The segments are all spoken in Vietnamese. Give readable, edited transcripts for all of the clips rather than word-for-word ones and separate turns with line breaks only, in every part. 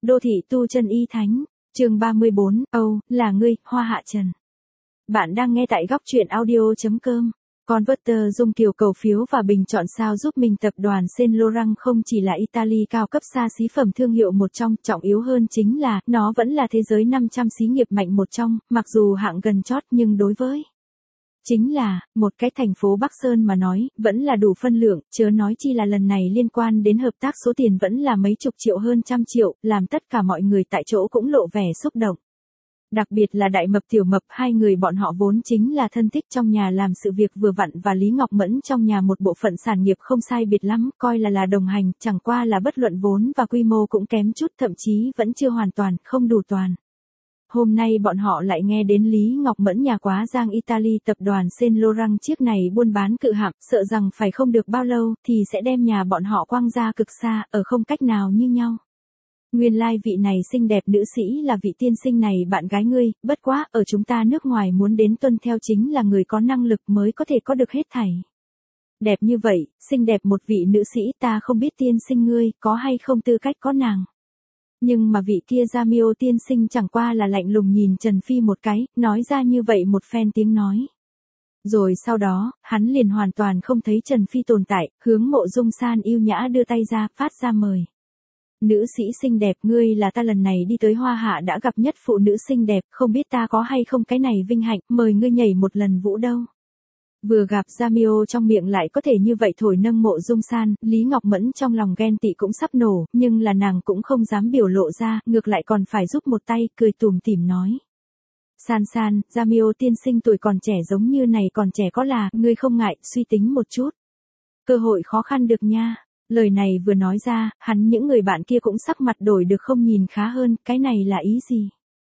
Đô thị tu chân y thánh, chương 34, Âu, là ngươi, Hoa Hạ Trần. Bạn đang nghe tại góc truyện audio.com. Converter Dung Kiều cầu phiếu và bình chọn sao giúp mình. Tập đoàn Saint Laurent không chỉ là Italy cao cấp xa xí phẩm thương hiệu một trong, trọng yếu hơn chính là, nó vẫn là thế giới 500 xí nghiệp mạnh một trong, mặc dù hạng gần chót nhưng đối với chính là, một cái thành phố Bắc Sơn mà nói, vẫn là đủ phân lượng, chớ nói chi là lần này liên quan đến hợp tác số tiền vẫn là mấy chục triệu hơn trăm triệu, làm tất cả mọi người tại chỗ cũng lộ vẻ xúc động. Đặc biệt là Đại Mập Tiểu Mập, hai người bọn họ vốn chính là thân thích trong nhà làm sự việc vừa vặn và Lý Ngọc Mẫn trong nhà một bộ phận sản nghiệp không sai biệt lắm, coi là đồng hành, chẳng qua là bất luận vốn và quy mô cũng kém chút, thậm chí vẫn chưa hoàn toàn, không đủ toàn. Hôm nay bọn họ lại nghe đến Lý Ngọc Mẫn nhà quá giang Italy tập đoàn Saint Laurent chiếc này buôn bán cự hạng, sợ rằng phải không được bao lâu thì sẽ đem nhà bọn họ quăng ra cực xa, ở không cách nào như nhau. Nguyên lai vị này xinh đẹp nữ sĩ là vị tiên sinh này bạn gái ngươi, bất quá, ở chúng ta nước ngoài muốn đến tuân theo chính là người có năng lực mới có thể có được hết thảy. Đẹp như vậy, xinh đẹp một vị nữ sĩ, ta không biết tiên sinh ngươi có hay không tư cách có nàng. Nhưng mà vị kia Jamio tiên sinh chẳng qua là lạnh lùng nhìn Trần Phi một cái, nói ra như vậy một phen tiếng nói. Rồi sau đó, hắn liền hoàn toàn không thấy Trần Phi tồn tại, hướng Mộ Dung San yêu nhã đưa tay ra, phát ra mời. Nữ sĩ xinh đẹp, ngươi là ta lần này đi tới Hoa Hạ đã gặp nhất phụ nữ xinh đẹp, không biết ta có hay không cái này vinh hạnh, mời ngươi nhảy một lần vũ đâu. Vừa gặp Jamio trong miệng lại có thể như vậy thổi nâng Mộ Dung San, Lý Ngọc Mẫn trong lòng ghen tị cũng sắp nổ, nhưng là nàng cũng không dám biểu lộ ra, ngược lại còn phải giúp một tay, cười tủm tỉm nói. San, Jamio tiên sinh tuổi còn trẻ giống như này còn trẻ có là, ngươi không ngại, suy tính một chút. Cơ hội khó khăn được nha. Lời này vừa nói ra, hắn những người bạn kia cũng sắc mặt đổi được không nhìn khá hơn, cái này là ý gì?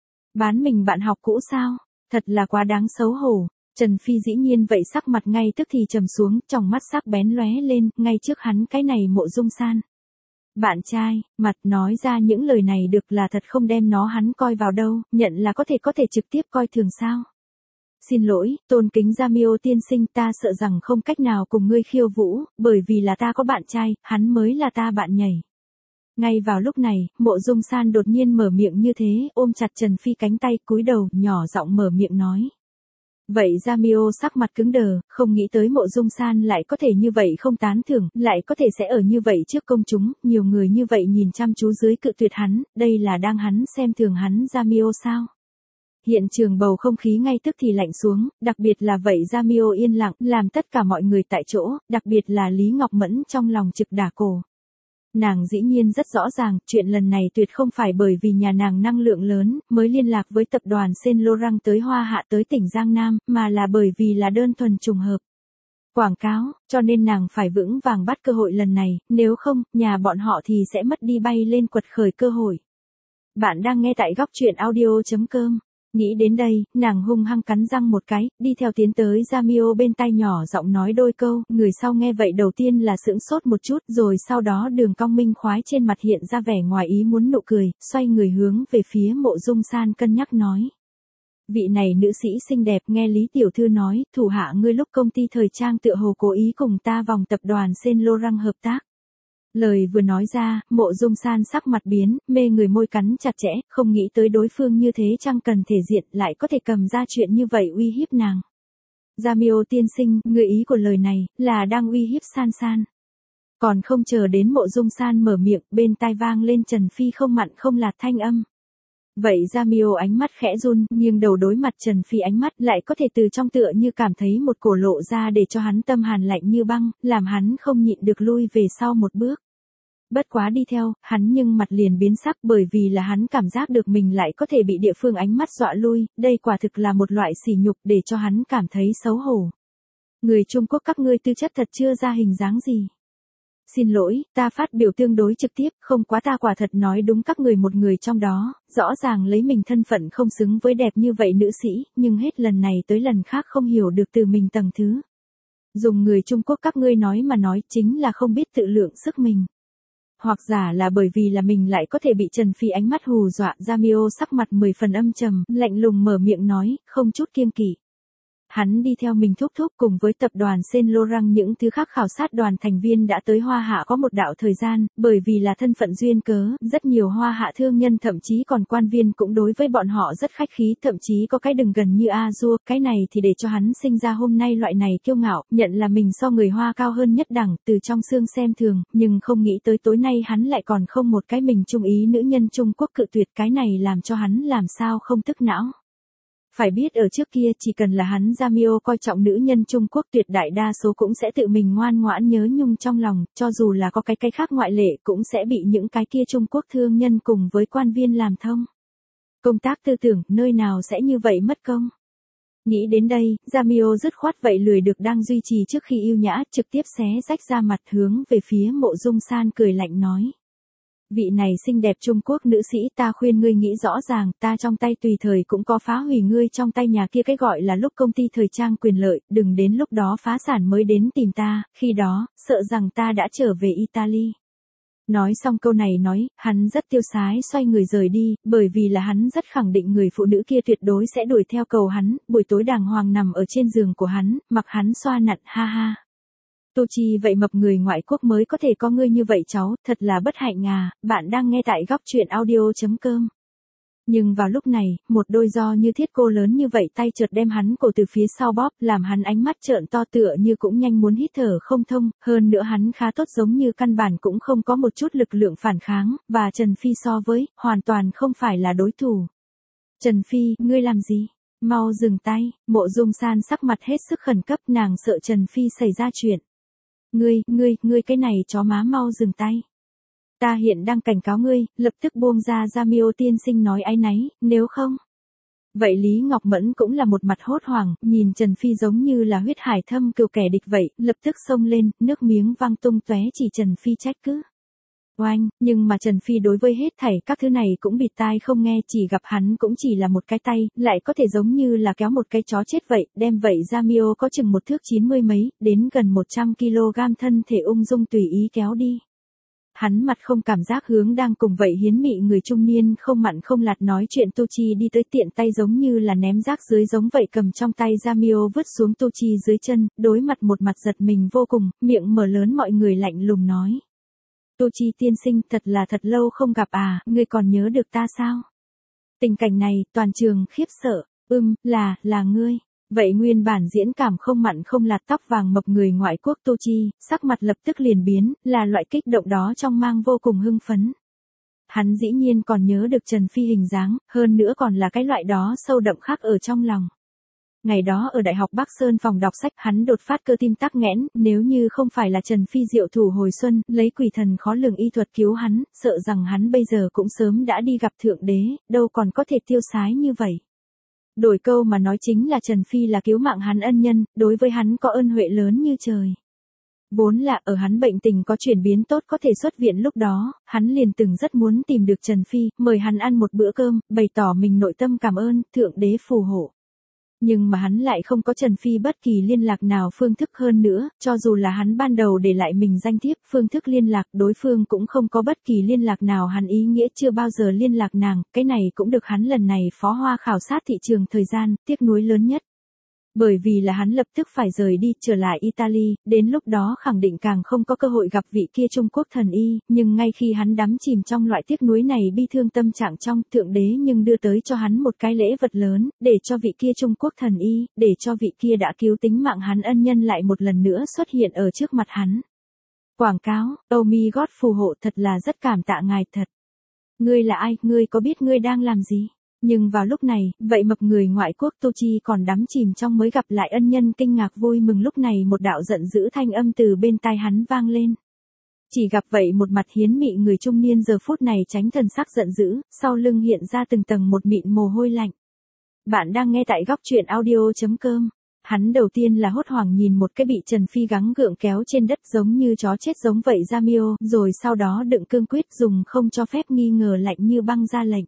Bán mình bạn học cũ sao? Thật là quá đáng xấu hổ. Trần Phi dĩ nhiên vậy sắc mặt ngay tức thì trầm xuống, trong mắt sắc bén lóe lên, ngay trước hắn cái này Mộ Dung San. Bạn trai, mặt nói ra những lời này được là thật không đem nó hắn coi vào đâu, nhận là có thể trực tiếp coi thường sao. Xin lỗi, tôn kính Jamio tiên sinh, ta sợ rằng không cách nào cùng ngươi khiêu vũ, bởi vì là ta có bạn trai, hắn mới là ta bạn nhảy. Ngay vào lúc này, Mộ Dung San đột nhiên mở miệng như thế, ôm chặt Trần Phi cánh tay, cúi đầu, nhỏ giọng mở miệng nói. Vậy Jamio sắc mặt cứng đờ, không nghĩ tới Mộ Dung San lại có thể như vậy không tán thưởng, lại có thể sẽ ở như vậy trước công chúng, nhiều người như vậy nhìn chăm chú dưới cự tuyệt hắn, đây là đang hắn xem thường hắn Jamio sao? Hiện trường bầu không khí ngay tức thì lạnh xuống, đặc biệt là vậy Jamio yên lặng, làm tất cả mọi người tại chỗ, đặc biệt là Lý Ngọc Mẫn trong lòng trực đả cổ. Nàng dĩ nhiên rất rõ ràng, chuyện lần này tuyệt không phải bởi vì nhà nàng năng lượng lớn, mới liên lạc với tập đoàn Saint Laurent tới Hoa Hạ tới tỉnh Giang Nam, mà là bởi vì là đơn thuần trùng hợp. Quảng cáo, cho nên nàng phải vững vàng bắt cơ hội lần này, nếu không, nhà bọn họ thì sẽ mất đi bay lên quật khởi cơ hội. Bạn đang nghe tại góc truyện audio.com. Nghĩ đến đây, nàng hung hăng cắn răng một cái, đi theo tiến tới Jamio bên tai nhỏ giọng nói đôi câu, người sau nghe vậy đầu tiên là sững sốt một chút, rồi sau đó đường cong minh khoái trên mặt hiện ra vẻ ngoài ý muốn nụ cười, xoay người hướng về phía Mộ Dung San cân nhắc nói. Vị này nữ sĩ xinh đẹp nghe Lý Tiểu Thư nói, thủ hạ ngươi lúc công ty thời trang tựa hồ cố ý cùng ta vòng tập đoàn Saint Laurent hợp tác. Lời vừa nói ra, Mộ Dung San sắc mặt biến, mê người môi cắn chặt chẽ, không nghĩ tới đối phương như thế chẳng cần thể diện, lại có thể cầm ra chuyện như vậy uy hiếp nàng. Jamio tiên sinh, người ý của lời này, là đang uy hiếp San. Còn không chờ đến Mộ Dung San mở miệng, bên tai vang lên Trần Phi không mặn không lạt thanh âm. Vậy Jamio ánh mắt khẽ run, nghiêng đầu đối mặt Trần Phi ánh mắt lại có thể từ trong tựa như cảm thấy một cổ lộ ra để cho hắn tâm hàn lạnh như băng, làm hắn không nhịn được lui về sau một bước. Bất quá đi theo, hắn nhưng mặt liền biến sắc bởi vì là hắn cảm giác được mình lại có thể bị địa phương ánh mắt dọa lui, đây quả thực là một loại sỉ nhục để cho hắn cảm thấy xấu hổ. Người Trung Quốc các ngươi tư chất thật chưa ra hình dáng gì. Xin lỗi, ta phát biểu tương đối trực tiếp, không quá ta quả thật nói đúng các người một người trong đó, rõ ràng lấy mình thân phận không xứng với đẹp như vậy nữ sĩ, nhưng hết lần này tới lần khác không hiểu được từ mình tầng thứ. Dùng người Trung Quốc các ngươi nói mà nói chính là không biết tự lượng sức mình. Hoặc giả là bởi vì là mình lại có thể bị Trần Phi ánh mắt hù dọa, Jamio sắc mặt 10 phần âm trầm, lạnh lùng mở miệng nói, không chút kiêng kỵ. Hắn đi theo mình thúc thúc cùng với tập đoàn Saint Laurent những thứ khác khảo sát đoàn thành viên đã tới Hoa Hạ có một đạo thời gian, bởi vì là thân phận duyên cớ, rất nhiều Hoa Hạ thương nhân thậm chí còn quan viên cũng đối với bọn họ rất khách khí, thậm chí có cái đừng gần như A-dua, cái này thì để cho hắn sinh ra hôm nay loại này kiêu ngạo, nhận là mình so người Hoa cao hơn nhất đẳng, từ trong xương xem thường, nhưng không nghĩ tới tối nay hắn lại còn không một cái mình trung ý nữ nhân Trung Quốc cự tuyệt, cái này làm cho hắn làm sao không tức não. Phải biết ở trước kia chỉ cần là hắn Jamio coi trọng nữ nhân Trung Quốc tuyệt đại đa số cũng sẽ tự mình ngoan ngoãn nhớ nhung trong lòng, cho dù là có cái khác ngoại lệ cũng sẽ bị những cái kia Trung Quốc thương nhân cùng với quan viên làm thông. Công tác tư tưởng, nơi nào sẽ như vậy mất công. Nghĩ đến đây, Jamio dứt khoát vậy lười được đang duy trì trước khi yêu nhã, trực tiếp xé rách ra mặt hướng về phía Mộ Dung San cười lạnh nói. Vị này xinh đẹp Trung Quốc nữ sĩ, ta khuyên ngươi nghĩ rõ ràng, ta trong tay tùy thời cũng có phá hủy ngươi trong tay nhà kia cái gọi là lúc công ty thời trang quyền lợi, đừng đến lúc đó phá sản mới đến tìm ta, khi đó, sợ rằng ta đã trở về Italy. Nói xong câu này nói, hắn rất tiêu sái xoay người rời đi, bởi vì là hắn rất khẳng định người phụ nữ kia tuyệt đối sẽ đuổi theo cầu hắn, buổi tối đàng hoàng nằm ở trên giường của hắn, mặc hắn xoa nặn, ha ha. Tô Chi vậy mập người ngoại quốc mới có thể có ngươi như vậy cháu, thật là bất hạnh à, bạn đang nghe tại góc truyện audio.com. Nhưng vào lúc này, một đôi do như thiết cô lớn như vậy tay chợt đem hắn cổ từ phía sau bóp, làm hắn ánh mắt trợn to tựa như cũng nhanh muốn hít thở không thông, hơn nữa hắn khá tốt giống như căn bản cũng không có một chút lực lượng phản kháng, và Trần Phi so với, hoàn toàn không phải là đối thủ. Trần Phi, ngươi làm gì? Mau dừng tay, Mộ Dung San sắc mặt hết sức khẩn cấp, nàng sợ Trần Phi xảy ra chuyện. Ngươi cái này chó má mau dừng tay. Ta hiện đang cảnh cáo ngươi, lập tức buông ra Jamio tiên sinh nói áy náy, nếu không. Vậy Lý Ngọc Mẫn cũng là một mặt hốt hoảng, nhìn Trần Phi giống như là huyết hải thâm cừu kẻ địch vậy, lập tức xông lên, nước miếng văng tung tóe chỉ Trần Phi trách cứ. Oanh, nhưng mà Trần Phi đối với hết thảy các thứ này cũng bịt tai không nghe, chỉ gặp hắn cũng chỉ là một cái tay, lại có thể giống như là kéo một cái chó chết vậy, đem vậy Jamio có chừng một thước 90 mấy, đến gần 100 kg thân thể ung dung tùy ý kéo đi. Hắn mặt không cảm giác hướng đang cùng vậy hiến mị người trung niên không mặn không lạt nói chuyện Tu Chi đi tới tiện tay giống như là ném rác dưới giống vậy cầm trong tay Jamio vứt xuống Tu Chi dưới chân, đối mặt một mặt giật mình vô cùng, miệng mở lớn mọi người lạnh lùng nói. Tu Chi tiên sinh thật lâu không gặp à, ngươi còn nhớ được ta sao? Tình cảnh này, toàn trường khiếp sợ, là ngươi. Vậy nguyên bản diễn cảm không mặn không lạt tóc vàng mập người ngoại quốc Tu Chi, sắc mặt lập tức liền biến, là loại kích động đó trong mang vô cùng hưng phấn. Hắn dĩ nhiên còn nhớ được Trần Phi hình dáng, hơn nữa còn là cái loại đó sâu đậm khắc ở trong lòng. Ngày đó ở Đại học Bắc Sơn phòng đọc sách hắn đột phát cơ tim tắc nghẽn, nếu như không phải là Trần Phi diệu thủ hồi xuân, lấy quỷ thần khó lường y thuật cứu hắn, sợ rằng hắn bây giờ cũng sớm đã đi gặp Thượng Đế, đâu còn có thể tiêu sái như vậy. Đổi câu mà nói chính là Trần Phi là cứu mạng hắn ân nhân, đối với hắn có ơn huệ lớn như trời. Vốn là ở hắn bệnh tình có chuyển biến tốt có thể xuất viện lúc đó, hắn liền từng rất muốn tìm được Trần Phi, mời hắn ăn một bữa cơm, bày tỏ mình nội tâm cảm ơn, Thượng Đế phù hộ. Nhưng mà hắn lại không có Trần Phi bất kỳ liên lạc nào phương thức hơn nữa, cho dù là hắn ban đầu để lại mình danh thiếp, phương thức liên lạc đối phương cũng không có bất kỳ liên lạc nào, hắn ý nghĩa chưa bao giờ liên lạc nàng, cái này cũng được hắn lần này phó hoa khảo sát thị trường thời gian, tiếc nuối lớn nhất. Bởi vì là hắn lập tức phải rời đi, trở lại Italy, đến lúc đó khẳng định càng không có cơ hội gặp vị kia Trung Quốc thần y, nhưng ngay khi hắn đắm chìm trong loại tiếc nuối này bi thương tâm trạng trong, Thượng Đế nhưng đưa tới cho hắn một cái lễ vật lớn, để cho vị kia Trung Quốc thần y, để cho vị kia đã cứu tính mạng hắn ân nhân lại một lần nữa xuất hiện ở trước mặt hắn. Quảng cáo, Oh my God phù hộ, thật là rất cảm tạ ngài thật. Ngươi là ai, ngươi có biết ngươi đang làm gì? Nhưng vào lúc này, vậy mập người ngoại quốc Tu Chi còn đắm chìm trong mới gặp lại ân nhân kinh ngạc vui mừng, lúc này một đạo giận dữ thanh âm từ bên tai hắn vang lên. Chỉ gặp vậy một mặt hiến mị người trung niên giờ phút này tránh thần sắc giận dữ, sau lưng hiện ra từng tầng một mịn mồ hôi lạnh. Bạn đang nghe tại góc truyện audio.com. Hắn đầu tiên là hốt hoảng nhìn một cái bị Trần Phi gắng gượng kéo trên đất giống như chó chết giống vậy Jamio, rồi sau đó đựng cương quyết dùng không cho phép nghi ngờ lạnh như băng ra lệnh.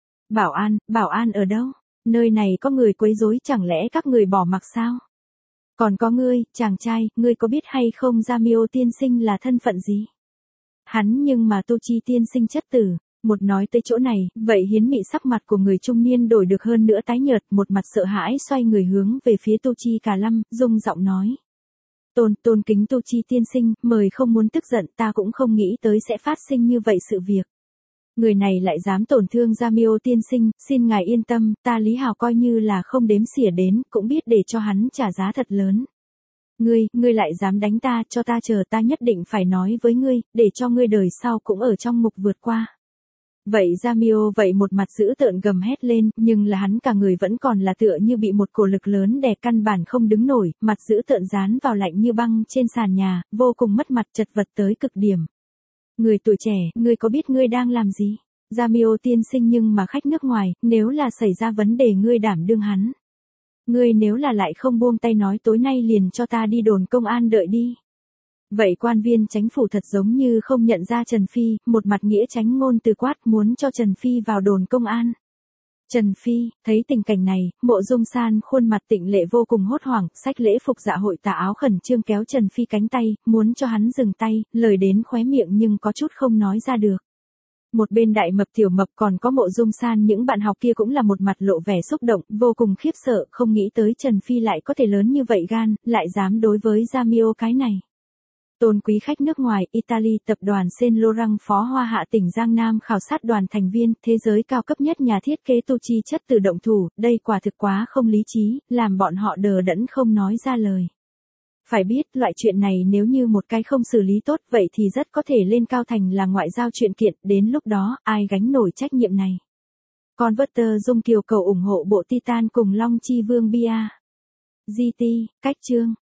Bảo an ở đâu? Nơi này có người quấy rối, chẳng lẽ các người bỏ mặc sao? Còn có ngươi, chàng trai, ngươi có biết hay không Jamio tiên sinh là thân phận gì? Hắn nhưng mà Tu Chi tiên sinh chất tử. Một nói tới chỗ này, vậy Hiến Mị sắc mặt của người trung niên đổi được hơn nữa tái nhợt, một mặt sợ hãi xoay người hướng về phía Tu Chi Cả Lâm, rung giọng nói. Tôn kính Tu Chi tiên sinh, mời không muốn tức giận, ta cũng không nghĩ tới sẽ phát sinh như vậy sự việc. Người này lại dám tổn thương Jamio tiên sinh, xin ngài yên tâm, ta Lý Hào coi như là không đếm xỉa đến, cũng biết để cho hắn trả giá thật lớn. Ngươi lại dám đánh ta, cho ta chờ, ta nhất định phải nói với ngươi, để cho ngươi đời sau cũng ở trong ngục vượt qua. Vậy Jamio vậy một mặt dữ tợn gầm hét lên, nhưng là hắn cả người vẫn còn là tựa như bị một cổ lực lớn đè căn bản không đứng nổi, mặt dữ tợn dán vào lạnh như băng trên sàn nhà, vô cùng mất mặt chật vật tới cực điểm. Người tuổi trẻ, ngươi có biết ngươi đang làm gì? Jamio tiên sinh nhưng mà khách nước ngoài, nếu là xảy ra vấn đề ngươi đảm đương hắn. Ngươi nếu là lại không buông tay nói tối nay liền cho ta đi đồn công an đợi đi. Vậy quan viên chánh phủ thật giống như không nhận ra Trần Phi, một mặt nghĩa chánh ngôn từ quát muốn cho Trần Phi vào đồn công an. Trần Phi, thấy tình cảnh này, Mộ Dung San khuôn mặt tịnh lệ vô cùng hốt hoảng, xách lễ phục dạ hội tà áo khẩn trương kéo Trần Phi cánh tay, muốn cho hắn dừng tay, lời đến khóe miệng nhưng có chút không nói ra được. Một bên Đại Mập Tiểu Mập còn có Mộ Dung San những bạn học kia cũng là một mặt lộ vẻ xúc động, vô cùng khiếp sợ, không nghĩ tới Trần Phi lại có thể lớn như vậy gan, lại dám đối với Jamio cái này. Tôn quý khách nước ngoài, Italy tập đoàn Saint Laurent phó Hoa Hạ tỉnh Giang Nam khảo sát đoàn thành viên, thế giới cao cấp nhất nhà thiết kế tu chi chất tự động thủ, đây quả thực quá không lý trí, làm bọn họ đờ đẫn không nói ra lời. Phải biết, loại chuyện này nếu như một cái không xử lý tốt vậy thì rất có thể lên cao thành là ngoại giao chuyện kiện, đến lúc đó, ai gánh nổi trách nhiệm này. Converter Dung Kiều cầu ủng hộ bộ Titan cùng Long Chi Vương Bia. GT, cách chương.